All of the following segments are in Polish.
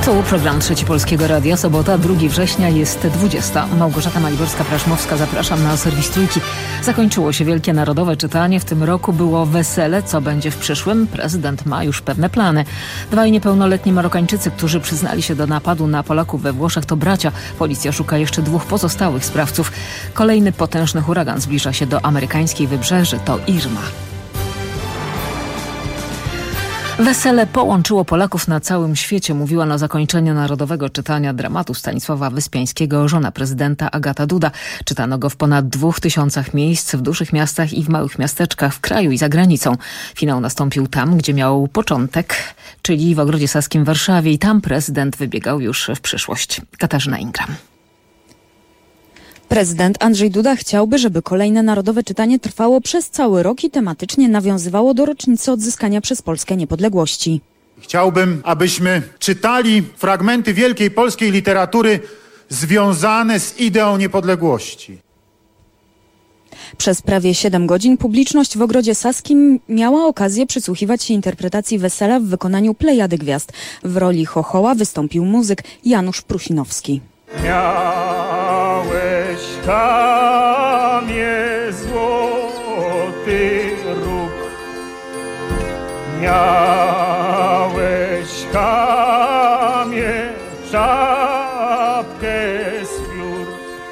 Tu program Trzeci Polskiego Radia, sobota, 2 września, jest 20. Małgorzata Maliborska-Praszmowska, zapraszam na serwis Trójki. Zakończyło się wielkie narodowe czytanie. W tym roku było wesele. Co będzie w przyszłym? Prezydent ma już pewne plany. 2 niepełnoletni Marokańczycy, którzy przyznali się do napadu na Polaków we Włoszech, to bracia. Policja szuka jeszcze 2 pozostałych sprawców. Kolejny potężny huragan zbliża się do amerykańskiej wybrzeży. To Irma. Wesele połączyło Polaków na całym świecie, mówiła na zakończeniu narodowego czytania dramatu Stanisława Wyspiańskiego żona prezydenta Agata Duda. Czytano go w ponad 2000 miejsc w dużych miastach i w małych miasteczkach w kraju i za granicą. Finał nastąpił tam, gdzie miał początek, czyli w Ogrodzie Saskim w Warszawie, i tam prezydent wybiegał już w przyszłość. Katarzyna Ingram. Prezydent Andrzej Duda chciałby, żeby kolejne narodowe czytanie trwało przez cały rok i tematycznie nawiązywało do rocznicy odzyskania przez Polskę niepodległości. Chciałbym, abyśmy czytali fragmenty wielkiej polskiej literatury związane z ideą niepodległości. Przez prawie 7 godzin publiczność w Ogrodzie Saskim miała okazję przysłuchiwać się interpretacji wesela w wykonaniu plejady gwiazd. W roli chochoła wystąpił muzyk Janusz Prusinowski. Miałeś kamie złoty róg, miałeś kamie czapkę z piór.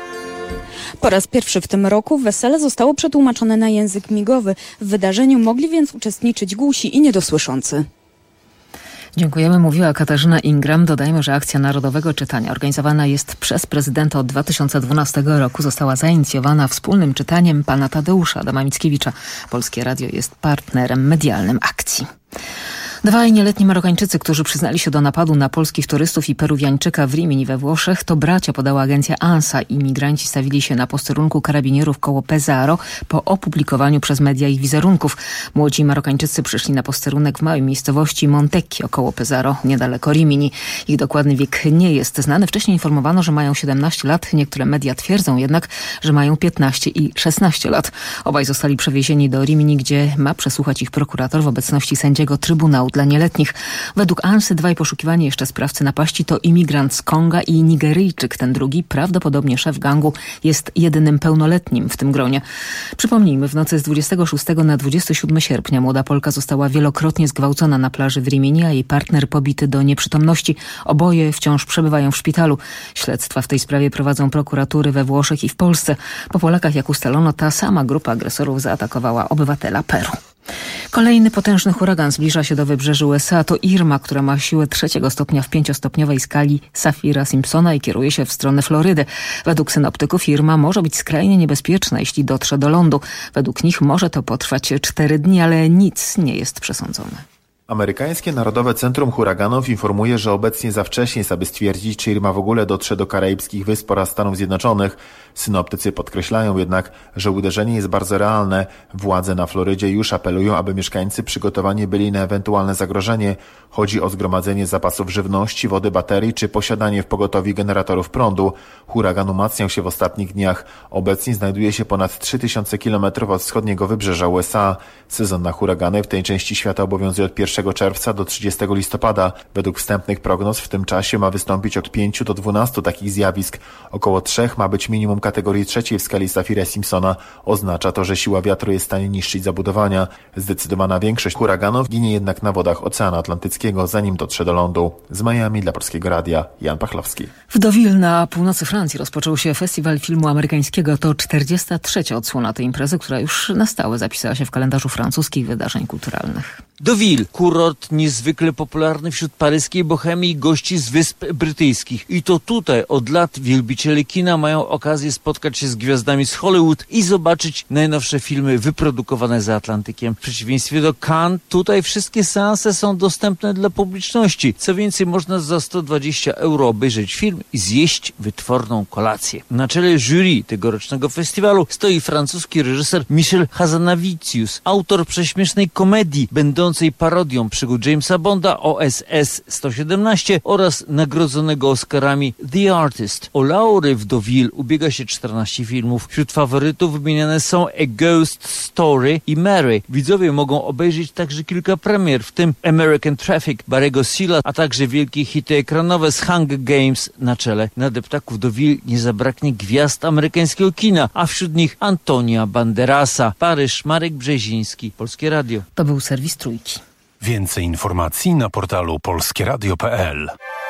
Po raz pierwszy w tym roku wesele zostało przetłumaczone na język migowy. W wydarzeniu mogli więc uczestniczyć głusi i niedosłyszący. Dziękujemy, mówiła Katarzyna Ingram. Dodajmy, że akcja Narodowego Czytania organizowana jest przez prezydenta od 2012 roku. Została zainicjowana wspólnym czytaniem pana Tadeusza Adama Mickiewicza. Polskie Radio jest partnerem medialnym akcji. 2 nieletni Marokańczycy, którzy przyznali się do napadu na polskich turystów i Peruwiańczyka w Rimini we Włoszech, to bracia, podała agencja ANSA. Imigranci stawili się na posterunku karabinierów koło Pesaro po opublikowaniu przez media ich wizerunków. Młodzi Marokańczycy przyszli na posterunek w małej miejscowości Montecchio koło Pesaro, niedaleko Rimini. Ich dokładny wiek nie jest znany. Wcześniej informowano, że mają 17 lat. Niektóre media twierdzą jednak, że mają 15 i 16 lat. Obaj zostali przewiezieni do Rimini, gdzie ma przesłuchać ich prokurator w obecności sędziego Trybunału dla nieletnich. Według ANSY 2 poszukiwani jeszcze sprawcy napaści to imigrant z Konga i Nigeryjczyk. Ten drugi, prawdopodobnie szef gangu, jest jedynym pełnoletnim w tym gronie. Przypomnijmy, w nocy z 26 na 27 sierpnia młoda Polka została wielokrotnie zgwałcona na plaży w Rimini, a jej partner pobity do nieprzytomności. Oboje wciąż przebywają w szpitalu. Śledztwa w tej sprawie prowadzą prokuratury we Włoszech i w Polsce. Po Polakach, jak ustalono, ta sama grupa agresorów zaatakowała obywatela Peru. Kolejny potężny huragan zbliża się do wybrzeży USA. To Irma, która ma siłę 3 stopnia w 5-stopniowej skali Saffira-Simpsona i kieruje się w stronę Florydy. Według synoptyków Irma może być skrajnie niebezpieczna, jeśli dotrze do lądu. Według nich może to potrwać 4 dni, ale nic nie jest przesądzone. Amerykańskie Narodowe Centrum Huraganów informuje, że obecnie za wcześnie jest, aby stwierdzić, czy Irma w ogóle dotrze do Karaibskich Wysp oraz Stanów Zjednoczonych. Synoptycy podkreślają jednak, że uderzenie jest bardzo realne. Władze na Florydzie już apelują, aby mieszkańcy przygotowani byli na ewentualne zagrożenie. Chodzi o zgromadzenie zapasów żywności, wody, baterii czy posiadanie w pogotowiu generatorów prądu. Huragan umacniał się w ostatnich dniach. Obecnie znajduje się ponad 3000 km od wschodniego wybrzeża USA. Sezon na huragany w tej części świata obowiązuje od 1 czerwca do 30 listopada. Według wstępnych prognoz w tym czasie ma wystąpić od 5 do 12 takich zjawisk. Około 3 ma być minimum kategorii 3 w skali Saffira-Simpsona. Oznacza to, że siła wiatru jest w stanie niszczyć zabudowania. Zdecydowana większość huraganów ginie jednak na wodach Oceanu Atlantyckiego, zanim dotrze do lądu. Z Miami dla Polskiego Radia, Jan Pachlowski. W Deauville na północy Francji rozpoczął się Festiwal Filmu Amerykańskiego. To 43. odsłona tej imprezy, która już na stałe zapisała się w kalendarzu francuskich wydarzeń kulturalnych. Deauville, kurort niezwykle popularny wśród paryskiej bohemii i gości z Wysp Brytyjskich. I to tutaj od lat wielbiciele kina mają okazję spotkać się z gwiazdami z Hollywood i zobaczyć najnowsze filmy wyprodukowane za Atlantykiem. W przeciwieństwie do Cannes, tutaj wszystkie seanse są dostępne dla publiczności. Co więcej, można za 120 € obejrzeć film i zjeść wytworną kolację. Na czele jury tegorocznego festiwalu stoi francuski reżyser Michel Hazanavicius, autor prześmiesznej komedii będącej będącej parodią przygód Jamesa Bonda OSS-117 oraz nagrodzonego Oscarami The Artist. O laury w Deauville ubiega się 14 filmów. Wśród faworytów wymieniane są A Ghost Story i Mary. Widzowie mogą obejrzeć także kilka premier, w tym American Traffic Barry'ego Seala, a także wielkie hity ekranowe z Hunger Games na czele. Na deptaku w Deauville nie zabraknie gwiazd amerykańskiego kina, a wśród nich Antonia Banderasa. Paryż, Marek Brzeziński, Polskie Radio. To był serwis Trójki. Więcej informacji na portalu polskieradio.pl.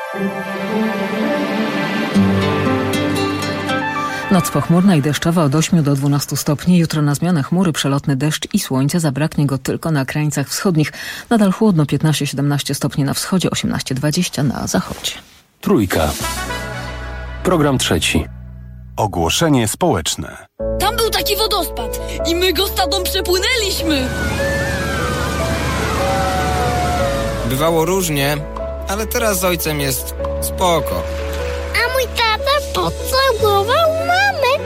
Noc pochmurna i deszczowa od 8 do 12 stopni. Jutro na zmianę chmury, przelotny deszcz i słońca. Zabraknie go tylko na krańcach wschodnich. Nadal chłodno, 15-17 stopni na wschodzie, 18-20 na zachodzie. Trójka. Program trzeci. Ogłoszenie społeczne. Tam był taki wodospad i my go z tatą przepłynęliśmy. Bywało różnie, ale teraz z ojcem jest spoko. A mój tata pocałował mamę.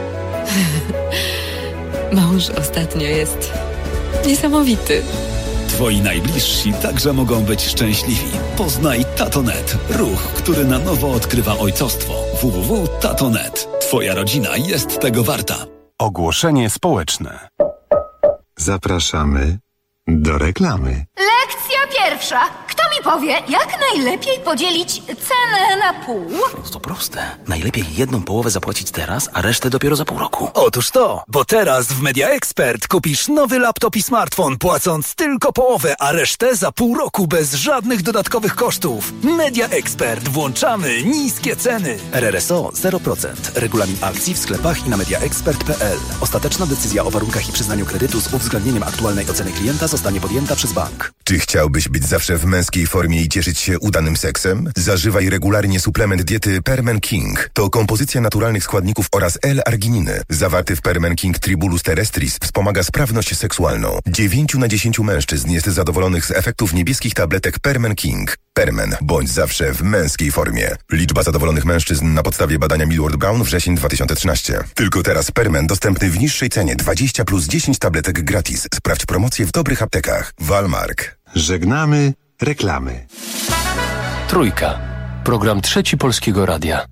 Mąż ostatnio jest niesamowity. Twoi najbliżsi także mogą być szczęśliwi. Poznaj Tato.net, ruch, który na nowo odkrywa ojcostwo. www.tato.net. Twoja rodzina jest tego warta. Ogłoszenie społeczne. Zapraszamy do reklamy. Lekcja pierwsza. Kto mi powie, jak najlepiej podzielić cenę na pół? To proste. Najlepiej jedną połowę zapłacić teraz, a resztę dopiero za pół roku. Otóż to, bo teraz w Media Expert kupisz nowy laptop i smartfon, płacąc tylko połowę, a resztę za pół roku bez żadnych dodatkowych kosztów. Media Expert. Włączamy niskie ceny. RRSO 0%. Regulamin akcji w sklepach i na mediaexpert.pl. Ostateczna decyzja o warunkach i przyznaniu kredytu z uwzględnieniem aktualnej oceny klienta zostanie podjęta przez bank. Czy chciałbyś być zawsze w męskiej formie i cieszyć się udanym seksem? Zażywaj regularnie suplement diety Permen King. To kompozycja naturalnych składników oraz L-argininy. Zawarty w Permen King Tribulus terrestris wspomaga sprawność seksualną. 9 na 10 mężczyzn jest zadowolonych z efektów niebieskich tabletek Permen King. Permen. Bądź zawsze w męskiej formie. Liczba zadowolonych mężczyzn na podstawie badania Millward Brown wrzesień 2013. Tylko teraz Permen dostępny w niższej cenie 20 plus 10 tabletek gratis. Sprawdź promocję w dobrych aptekach. Walmark. Żegnamy reklamy. Trójka. Program trzeci Polskiego Radia.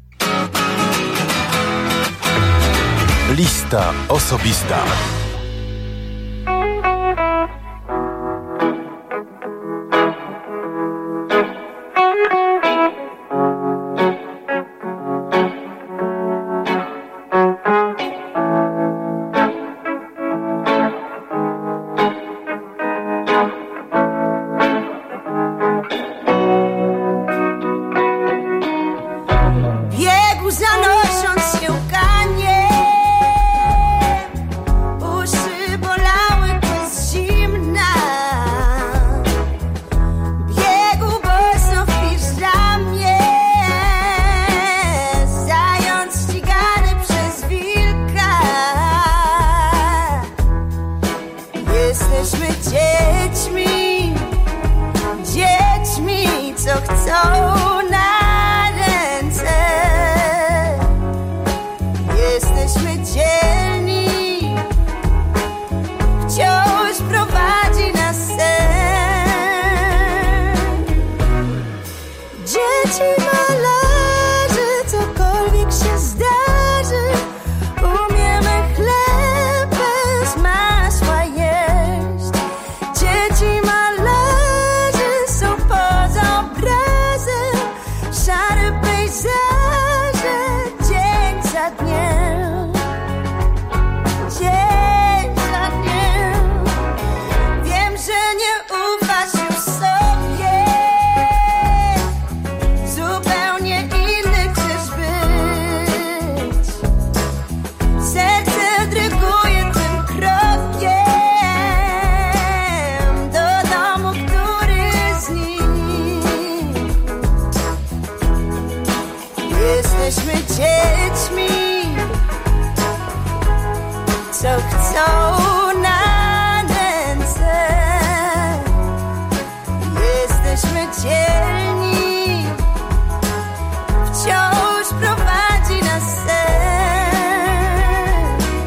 Lista osobista.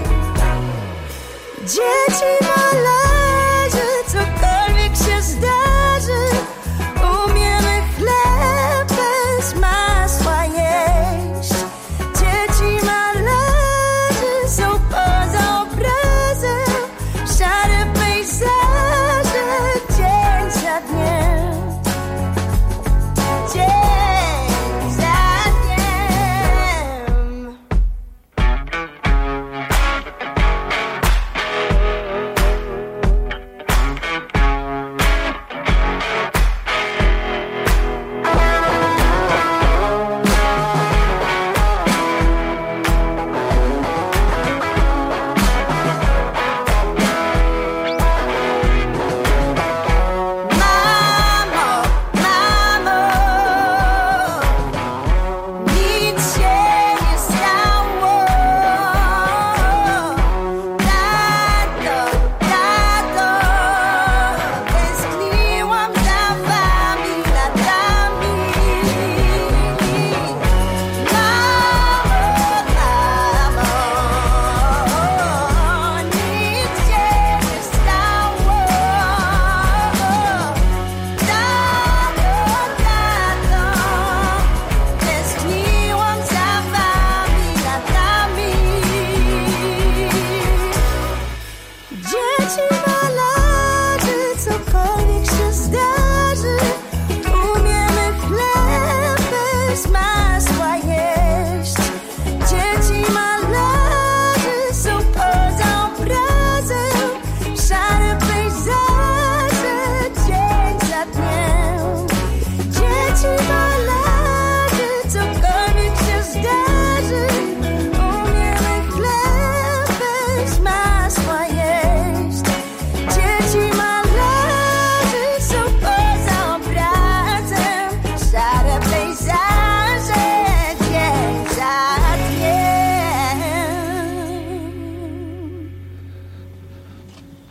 Dzieci należy, cokolwiek się zda.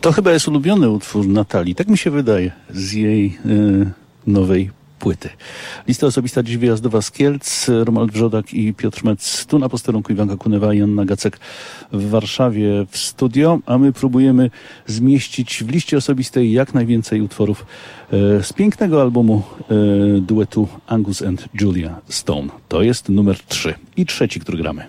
To chyba jest ulubiony utwór Natalii, tak mi się wydaje, z jej nowej płyty. Lista osobista dziś wyjazdowa z Kielc. Romuald Brzodak i Piotr Mec tu na posterunku, Iwanka Kunewa i Anna Gacek w Warszawie w studio, a my próbujemy zmieścić w liście osobistej jak najwięcej utworów z pięknego albumu duetu Angus and Julia Stone. To jest numer 3 i trzeci, który gramy.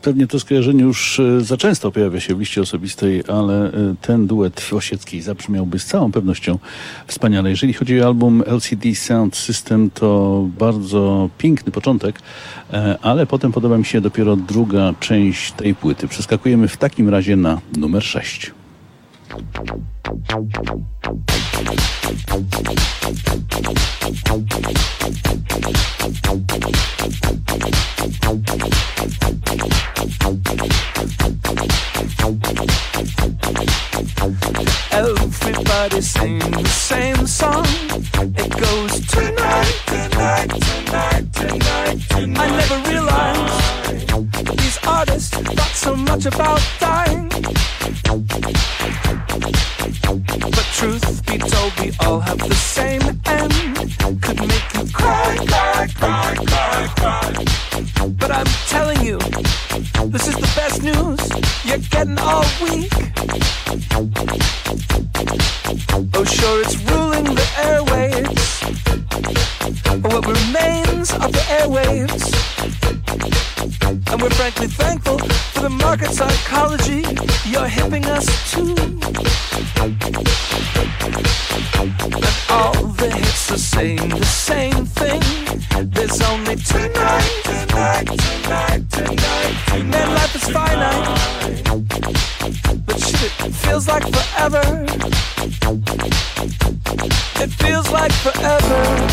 Pewnie to skojarzenie już za często pojawia się w liście osobistej, ale ten duet Osieckiej zabrzmiałby z całą pewnością wspaniale. Jeżeli chodzi o album LCD Sound System, to bardzo piękny początek, ale potem podoba mi się dopiero druga część tej płyty. Przeskakujemy w takim razie na numer 6. Everybody sing the same song. It goes tonight, tonight, tonight, tonight, tonight. I never realized these artists thought so much about dying. But truth be told, we all have the same end. Could make you cry, cry, cry, cry, cry. But I'm telling you, this is the best news you're getting all week. Oh sure, it's ruling the airwaves, or what remains of the airwaves. And we're frankly thankful for the market psychology you're hipping us to. And all the hits are saying the same thing. There's only tonight, tonight, tonight, tonight, tonight. Man, life is finite, but shit, it feels like forever. It feels like forever.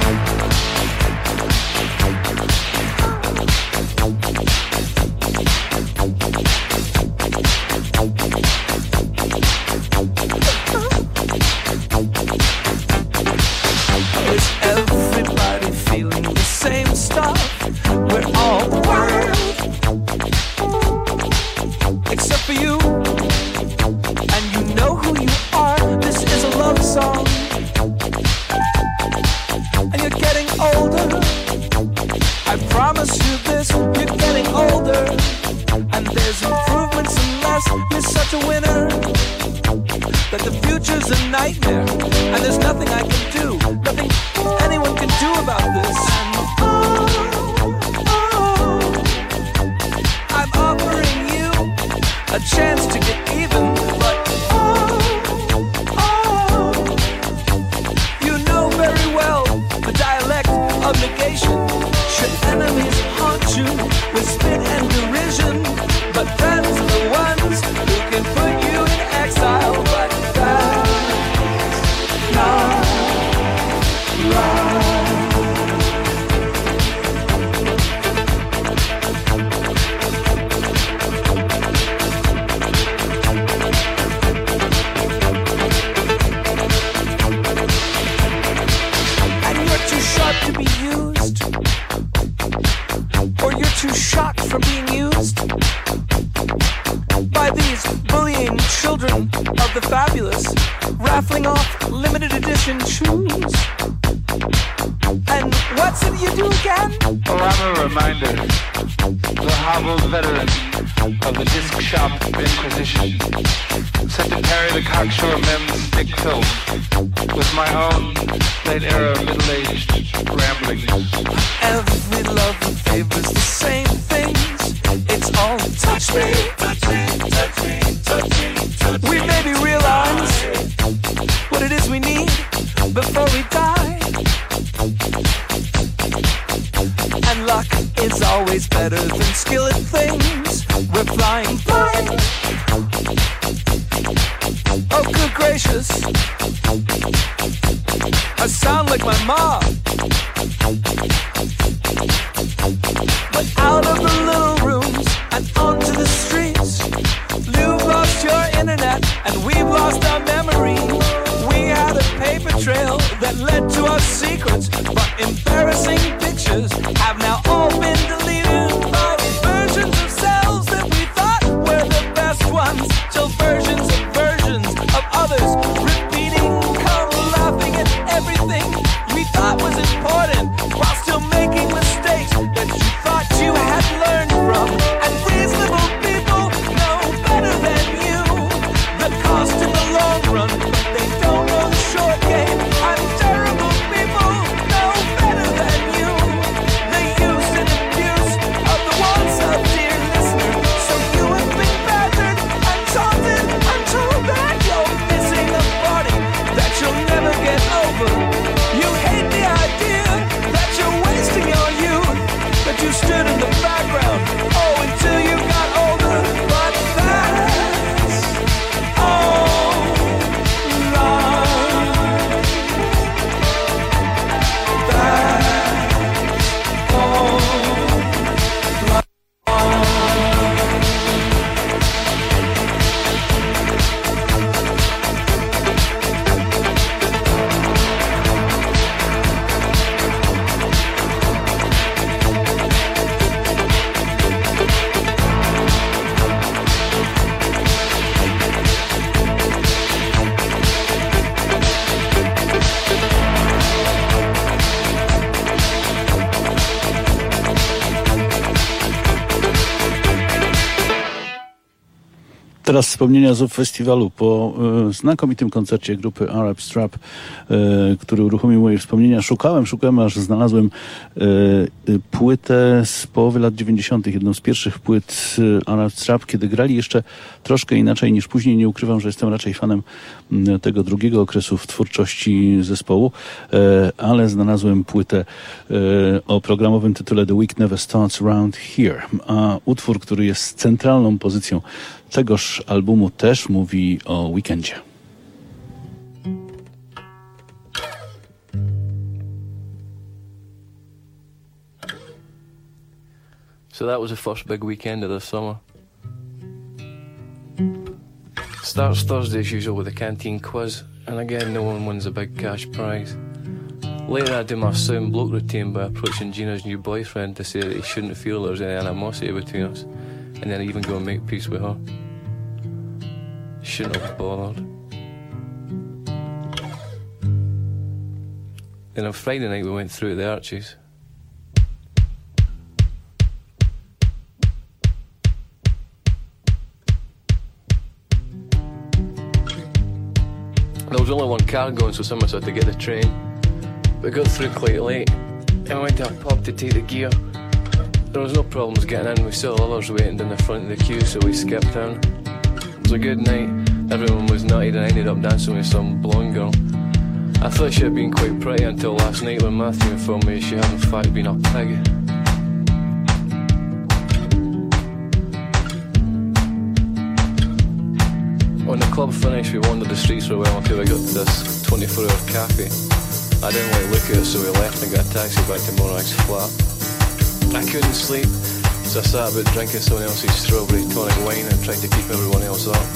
Is everybody feeling the same stuff? We're all wild, except for you. And you know who you are. This is a love song. And you're getting older. I promise you this, you're getting older. And there's improvements unless you're such a winner. That the future's a nightmare. And there's nothing I can do, nothing anyone can do about this. I'm offering you a chance to get even, but you know very well the dialect of negation. Should enemies haunt you with spit and derision, but friends are the ones who can put you in exile. But that's not right. And you're too sharp to be used, or you're too shocked from being used by these bullying children of the fabulous, raffling off limited edition shoes. And what's it you do again? Oh, I'm a reminder, the hobbled veteran of the disc shop inquisition, set to carry the cocksure mem's stick filth with my own late-era middle-aged ramblings. Every love favors the same things. It's all touch me, touch me, touch me, touch me, touch me. We maybe realize what it is we need before we die. And luck is always better than skill at things. We're flying blind. Oh, good gracious, I sound like my mom. But out of the little rooms and onto the streets, you've lost your internet and we've lost our memory. We had a paper trail that led to our secrets, but embarrassing pictures have now all been deleted by versions of selves that we thought were the best ones, till versions of others repeating, come laughing at everything we thought was important, while still making mistakes that you thought you had learned from. And reasonable people know better than you the cost in the long run, but they don't know the short game. And terrible people know Teraz wspomnienia z festiwalu po znakomitym koncercie grupy Arab Strap, który uruchomił moje wspomnienia. Szukałem, aż znalazłem płytę z połowy lat 90. Jedną z pierwszych płyt Arab Strap, kiedy grali jeszcze troszkę inaczej niż później. Nie ukrywam, że jestem raczej fanem tego drugiego okresu w twórczości zespołu, ale znalazłem płytę o programowym tytule The Week Never Starts Around Here, a utwór, który jest centralną pozycją tegoż albumu, też mówi o weekendzie. So that was the first big weekend of the summer. Starts Thursday as usual with a canteen quiz, and again no one wins a big cash prize. Later I do my sound bloke routine by approaching Gina's new boyfriend to say that he shouldn't feel there's any animosity between us, and then I even go and make peace with her. Shouldn't have bothered. Then on Friday night we went through the Arches. There was only one car going, so someone had to get the train. We got through quite late and went to a pub to take the gear. There was no problems getting in, we saw others waiting in the front of the queue, so we skipped down. It was a good night, everyone was nutted and I ended up dancing with some blonde girl. I thought she had been quite pretty until last night when Matthew informed me she had in fact been a pig. When the club finished, we wandered the streets for a while until we got to this 24-hour cafe. I didn't want to look at it, so we left and got a taxi back to Morag's flat. I couldn't sleep, so I sat about drinking someone else's strawberry tonic wine and tried to keep everyone else up.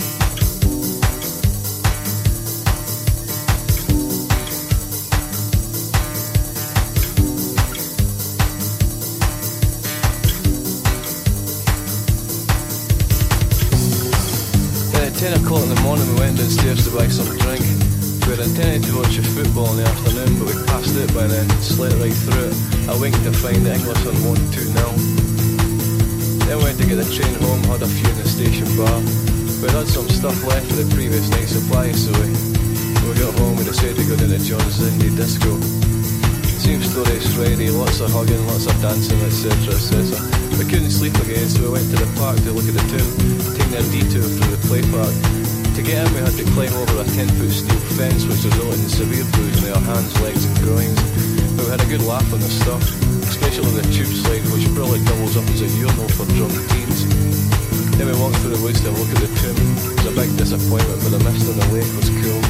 Then at 10 o'clock in the morning we went downstairs to buy some drink. We had intended to watch a football in the afternoon, but we passed it by then, slept right through it. I winked to find that England won 2-0. Then we went to get the train home, had a few in the station bar. We had some stuff left for the previous night's supply, so when we got home we decided to go down to John's Indie Disco. Same story as Friday, lots of hugging, lots of dancing, etc, etc. We couldn't sleep again, so we went to the park to look at the town, taking a detour through the play park. To get in we had to climb over a 10-foot steel fence which resulted in severe bruising of our hands, legs and groins. But we had a good laugh on the stuff, especially the tube slide which probably doubles up as a urinal for drunk teens. Then we walked through the woods to look at the tomb. It was a big disappointment, but the mist on the lake was cool.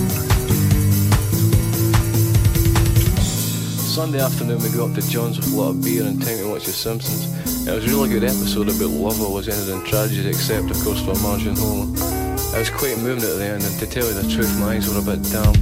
Sunday afternoon we got up to John's with a lot of beer and time to watch The Simpsons. It was a really good episode about love always ended in tragedy, except of course for Marge and Homer. I was quite moved at the end, and to tell you the truth, my eyes were a bit damp.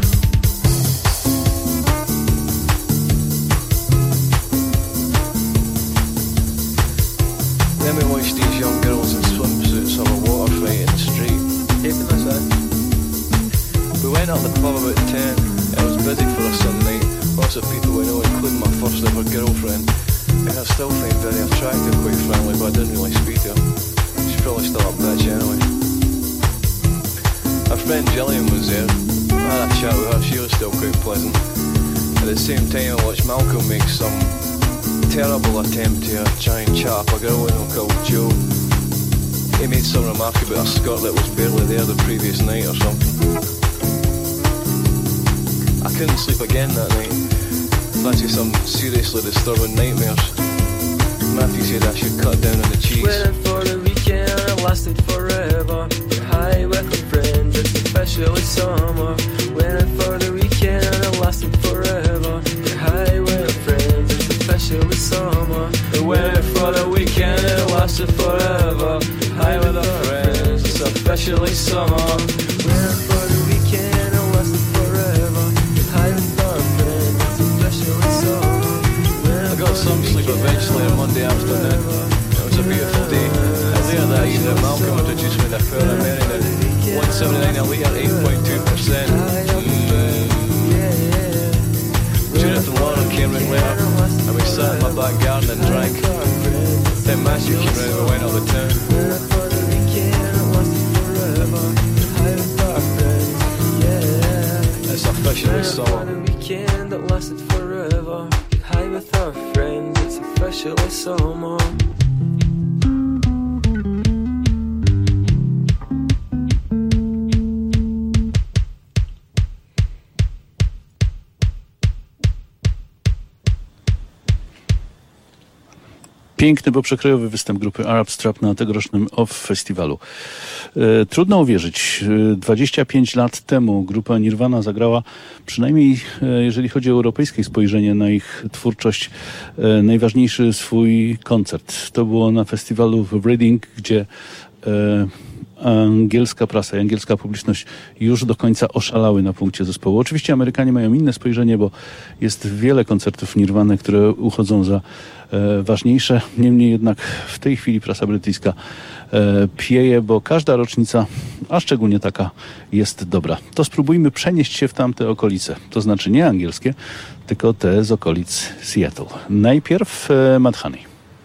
Then we watched these young girls in swimsuits have a water fight in the street. Taping this in. We went up the pub about 10. It was busy for a Sunday night. Lots of people we know, including my first ever girlfriend. And I still find very attractive, quite frankly, but I didn't really speak to her. She's probably still a bitch anyway. Our friend Gillian was there. I had a chat with her, she was still quite pleasant. At the same time I watched Malcolm make some terrible attempt to try and chat up a girl we know called Jo. He made some remark about a skirt that was barely there the previous night or something. I couldn't sleep again that night. Fancy some seriously disturbing nightmares. Matthew said I should cut down on the cheese. Waiting for the weekend, it lasted forever. High with my friends, it's officially summer. Waiting for the weekend, it lasted forever. High with my friends, it's officially summer. Waiting for the weekend, it lasted forever. High with our friends, it's officially summer. Waiting for the weekend, it lasted forever. High with our friends, it's officially summer. I got some sleep eventually on Monday afternoon. It was a beautiful day. Later that evening, Malcolm introduced me to Fair American 179 a litre, 8.2%. Judith and Lauren came round later, and we sat in my back garden and drank. Then Matthew came round and we went up the town. especially this summer. On a weekend that lasted forever. Get high with our friends, it's officially summer. Piękny, bo przekrojowy występ grupy Arab Strap na tegorocznym OFF festiwalu. Trudno uwierzyć, 25 lat temu grupa Nirvana zagrała, przynajmniej jeżeli chodzi o europejskie spojrzenie na ich twórczość, najważniejszy swój koncert. To było na festiwalu w Reading, gdzie angielska prasa i angielska publiczność już do końca oszalały na punkcie zespołu. Oczywiście Amerykanie mają inne spojrzenie, bo jest wiele koncertów Nirvany, które uchodzą za ważniejsze. Niemniej jednak w tej chwili prasa brytyjska pieje, bo każda rocznica, a szczególnie taka, jest dobra. To spróbujmy przenieść się w tamte okolice. To znaczy nie angielskie, tylko te z okolic Seattle. Najpierw Mudhoney.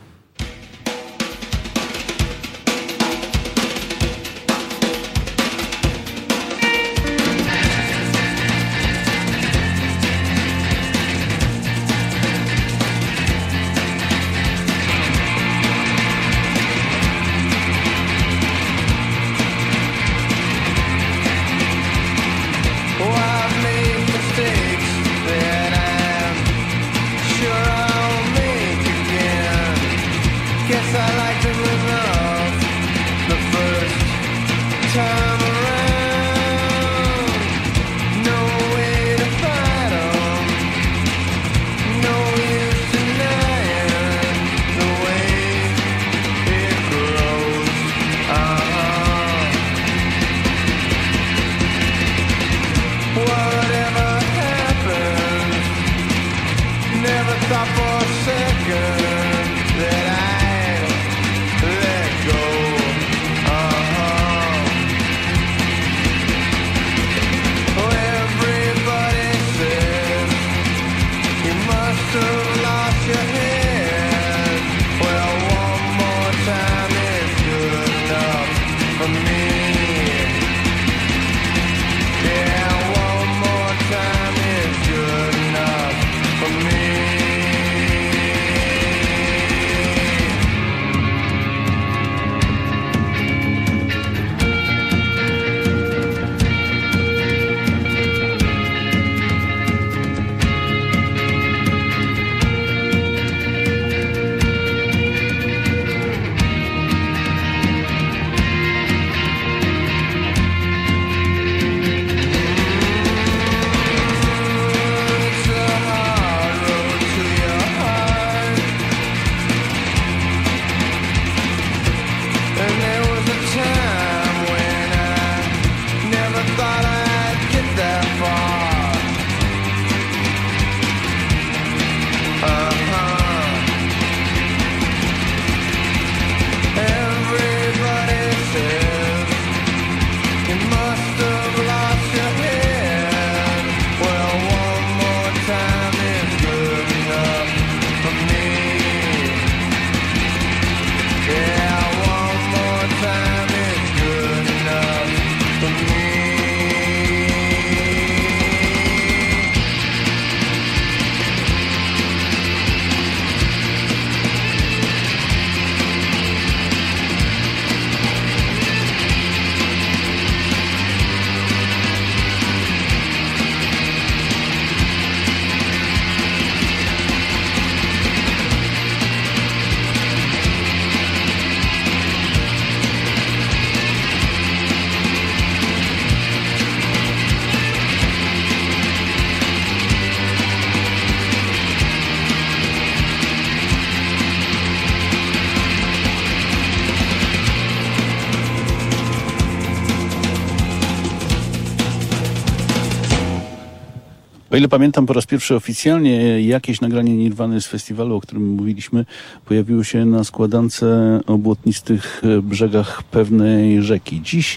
O ile pamiętam, po raz pierwszy oficjalnie jakieś nagranie Nirwany z festiwalu, o którym mówiliśmy, pojawiło się na składance o błotnistych brzegach pewnej rzeki. Dziś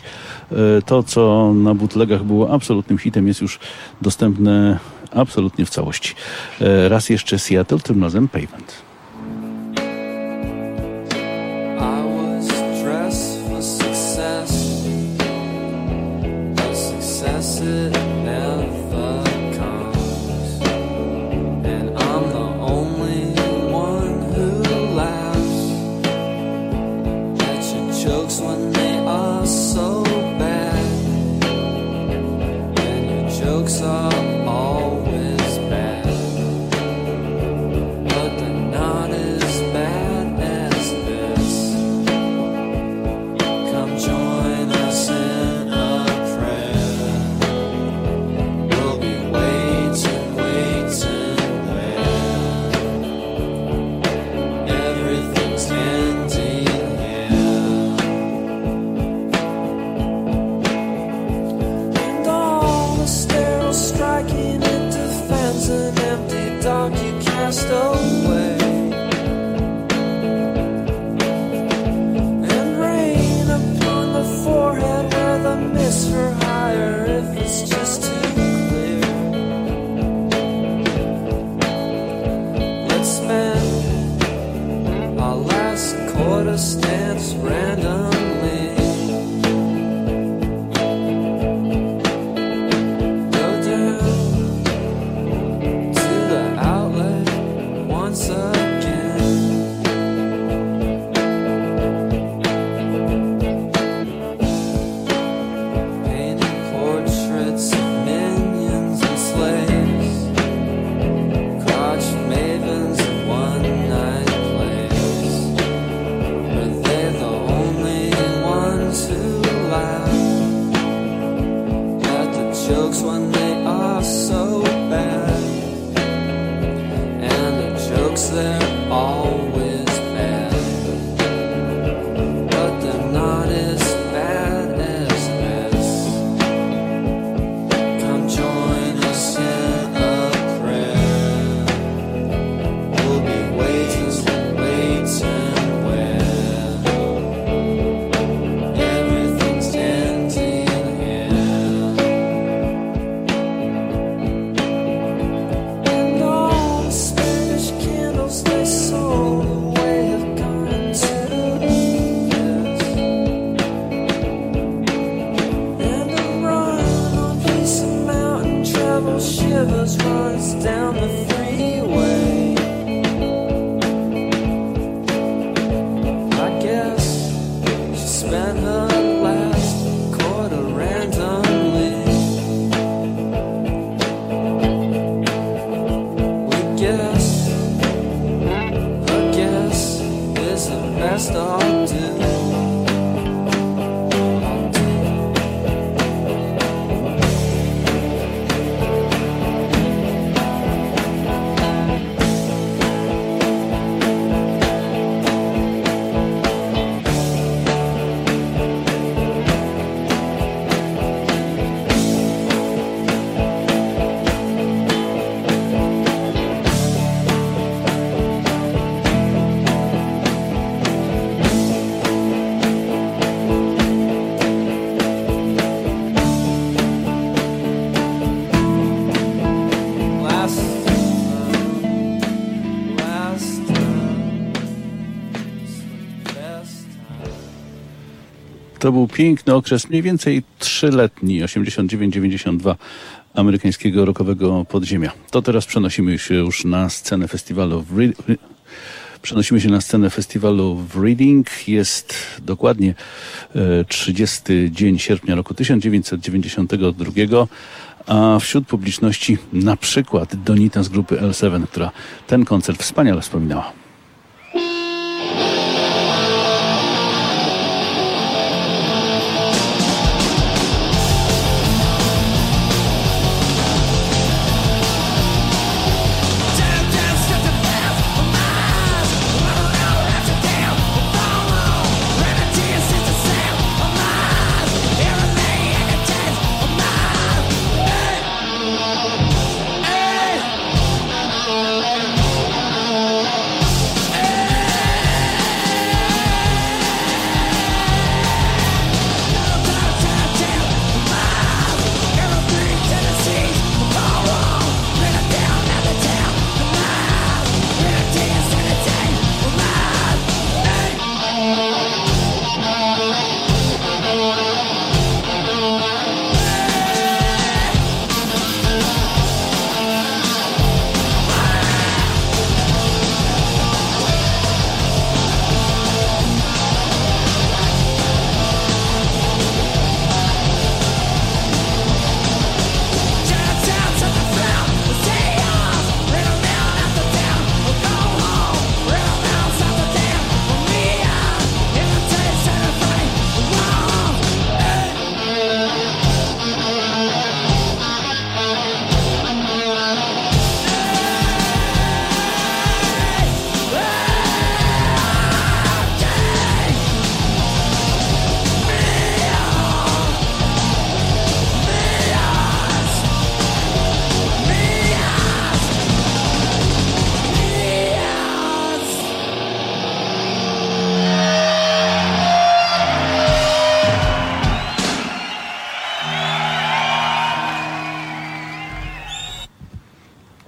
to, co na bootlegach było absolutnym hitem, jest już dostępne absolutnie w całości. Raz jeszcze Seattle, tym razem Pavement. It never cast away. And rain upon the forehead where the mists are higher if it's just too clear. Let's spend our last quarter stance randomly. Go down to the outlet once again. Painted portraits of minions and slaves, crotch mavens and one-night plays. Were they the only ones who laugh at the jokes when they are so bad? And the jokes, they're always bad, but they're not as bad as this. Come join us in a prayer. We'll be waiters waiting where everything's ending here. And all the Spanish candles they sold away have gone to this. And a run on piece of mountain travel shivers runs down the freeway. I guess she spent her last quarter randomly. We guess a guess is the best I'll do. To był piękny okres, mniej więcej 3-letni, 89-92 amerykańskiego rockowego podziemia. To teraz przenosimy się już na scenę festiwalu w Reading. Jest dokładnie 30 dzień sierpnia roku 1992, a wśród publiczności na przykład Donita z grupy L7, która ten koncert wspaniale wspominała. Hey!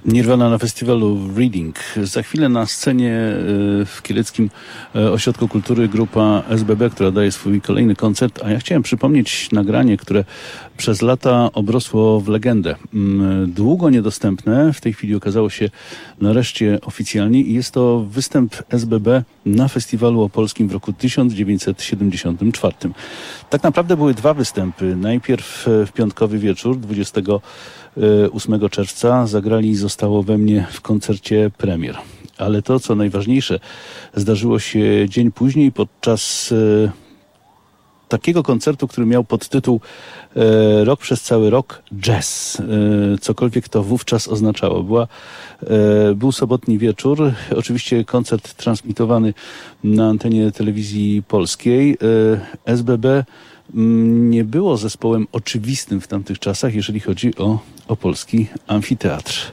Nirvana na festiwalu Reading. Za chwilę na scenie w Kieleckim Ośrodku Kultury grupa SBB, która daje swój kolejny koncert, a ja chciałem przypomnieć nagranie, które przez lata obrosło w legendę. Długo niedostępne, w tej chwili okazało się nareszcie oficjalnie i jest to występ SBB na festiwalu opolskim w roku 1974. Tak naprawdę były dwa występy. Najpierw w piątkowy wieczór, 28 czerwca, zagrali Zostało we mnie w koncercie premier. Ale to, co najważniejsze, zdarzyło się dzień później podczas takiego koncertu, który miał podtytuł Rok przez cały rok jazz. Cokolwiek to wówczas oznaczało. Był sobotni wieczór, oczywiście koncert transmitowany na antenie telewizji polskiej. SBB nie było zespołem oczywistym w tamtych czasach, jeżeli chodzi o opolski amfiteatr.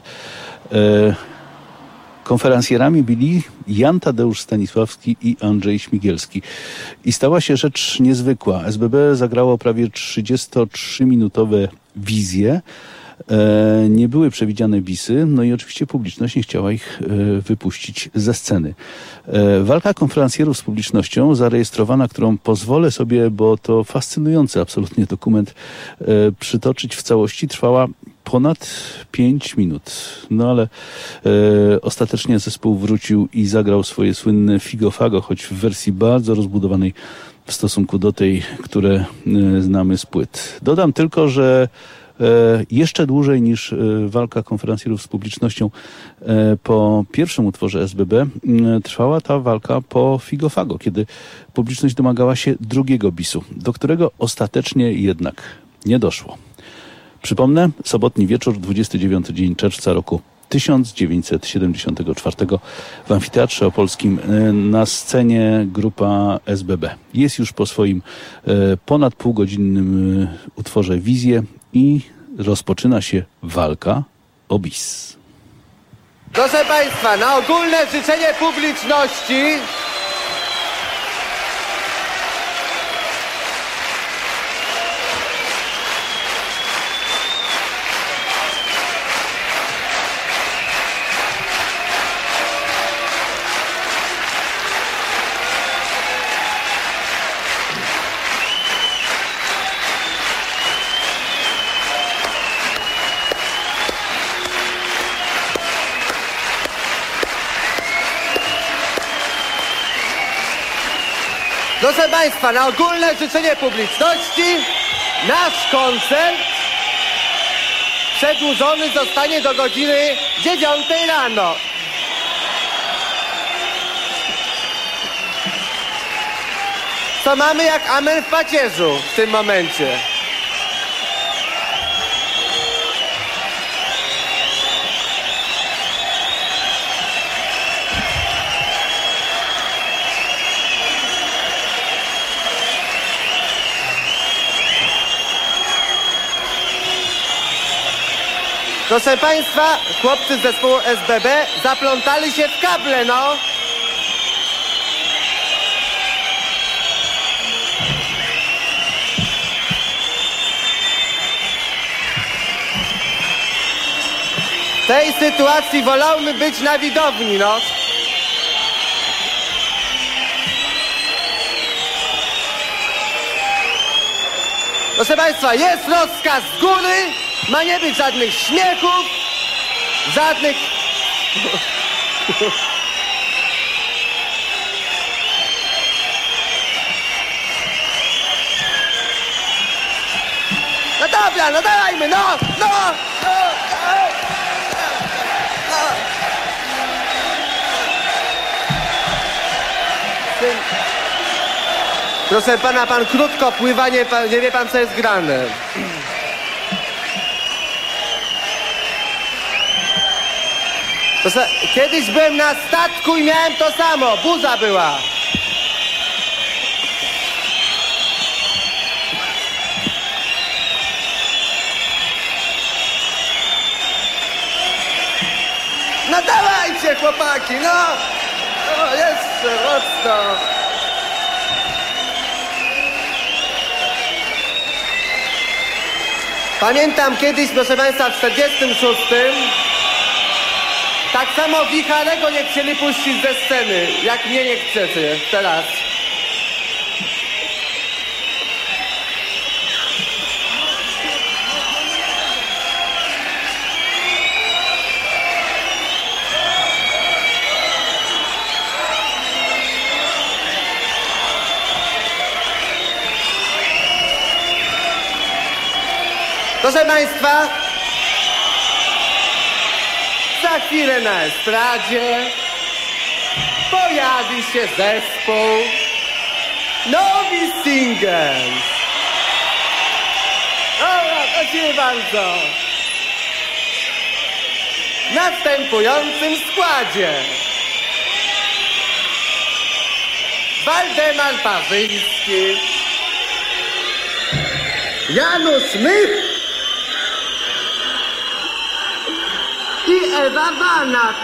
Konferencjerami byli Jan Tadeusz Stanisławski i Andrzej Śmigielski. I stała się rzecz niezwykła. SBB zagrało prawie 33-minutowe wizje. Nie były przewidziane bisy, no i oczywiście publiczność nie chciała ich wypuścić ze sceny. Walka konferencjerów z publicznością zarejestrowana, którą pozwolę sobie, bo to fascynujący absolutnie dokument, przytoczyć w całości, trwała ponad 5 minut. No ale ostatecznie zespół wrócił i zagrał swoje słynne Figo Fago, choć w wersji bardzo rozbudowanej w stosunku do tej, które znamy z płyt. Dodam tylko, że jeszcze dłużej niż walka konferencjerów z publicznością po pierwszym utworze SBB trwała ta walka po Figo Fago, kiedy publiczność domagała się drugiego bisu, do którego ostatecznie jednak nie doszło. Przypomnę, sobotni wieczór, 29 dzień czerwca roku 1974 w Amfiteatrze Opolskim na scenie grupa SBB. Jest już po swoim ponad półgodzinnym utworze Wizje i rozpoczyna się walka o bis. Proszę Państwa, na ogólne życzenie publiczności Proszę Państwa, na ogólne życzenie publiczności nasz koncert przedłużony zostanie do godziny 9 rano. Co mamy jak amen w pacierzu w tym momencie. Proszę Państwa, chłopcy z zespołu SBB zaplątali się w kable, no. W tej sytuacji wolałbym być na widowni, no. Proszę Państwa, jest rozkaz z góry. Ma nie być żadnych śmiechów, żadnych... No dobra, no dawajmy, no! Proszę pana, pan krótko pływa, nie wie pan, co jest grane. Kiedyś byłem na statku i miałem to samo. Burza była. No dawajcie, chłopaki, no! No jeszcze mocno. Pamiętam kiedyś, proszę Państwa, w 46 Tak samo Wicharego nie chcieli puścić ze sceny, jak mnie nie chcecie teraz. Proszę Państwa, za chwilę na estradzie pojawi się zespół Nowi Singles. Proszę bardzo. W następującym składzie: Waldemar Parzyński, Janusz Mych i Ewa Banat.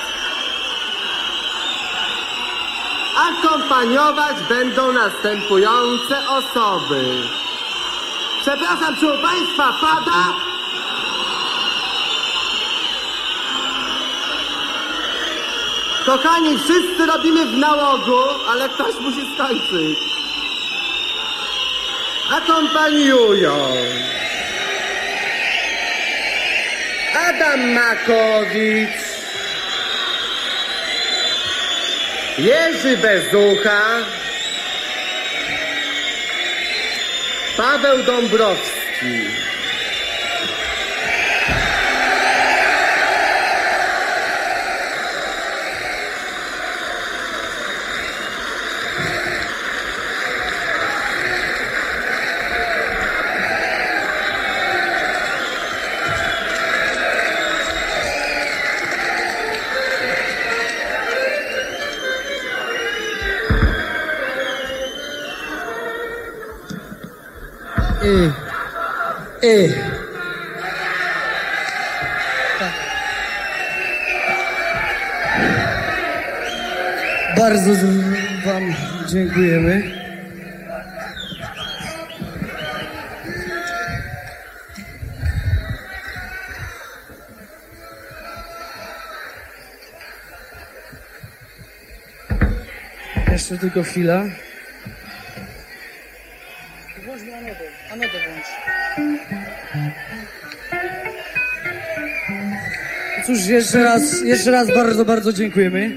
Akompaniować będą następujące osoby. Przepraszam, czy u Państwa pada? Kochani, wszyscy robimy w nałogu, ale ktoś musi skończyć. Akompaniują Adam Makowicz, Jerzy Bezucha, Paweł Dąbrowski. Bardzo Wam dziękujemy. Jeszcze tylko chwila. Włącz mi Anodę włącz. Cóż, jeszcze raz bardzo, bardzo dziękujemy.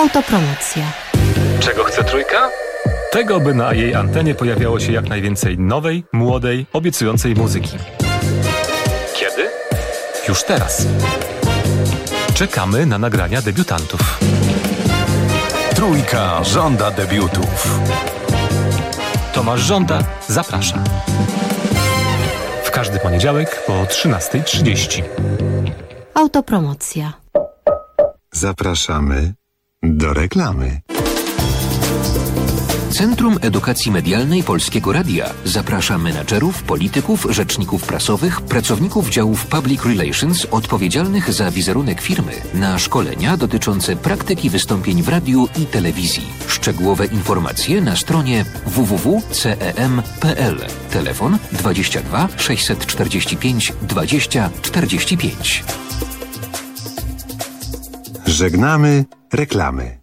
Autopromocja. Czego chce Trójka? Tego, by na jej antenie pojawiało się jak najwięcej nowej, młodej, obiecującej muzyki. Kiedy? Już teraz. Czekamy na nagrania debiutantów. Trójka żąda debiutów. Tomasz Żąda zaprasza. W każdy poniedziałek po 13:30. Autopromocja. Zapraszamy do reklamy. Centrum Edukacji Medialnej Polskiego Radia zaprasza menadżerów, polityków, rzeczników prasowych, pracowników działów Public Relations odpowiedzialnych za wizerunek firmy na szkolenia dotyczące praktyki wystąpień w radiu i telewizji. Szczegółowe informacje na stronie www.cem.pl. Telefon 22 645 20 45. Żegnamy reklamy.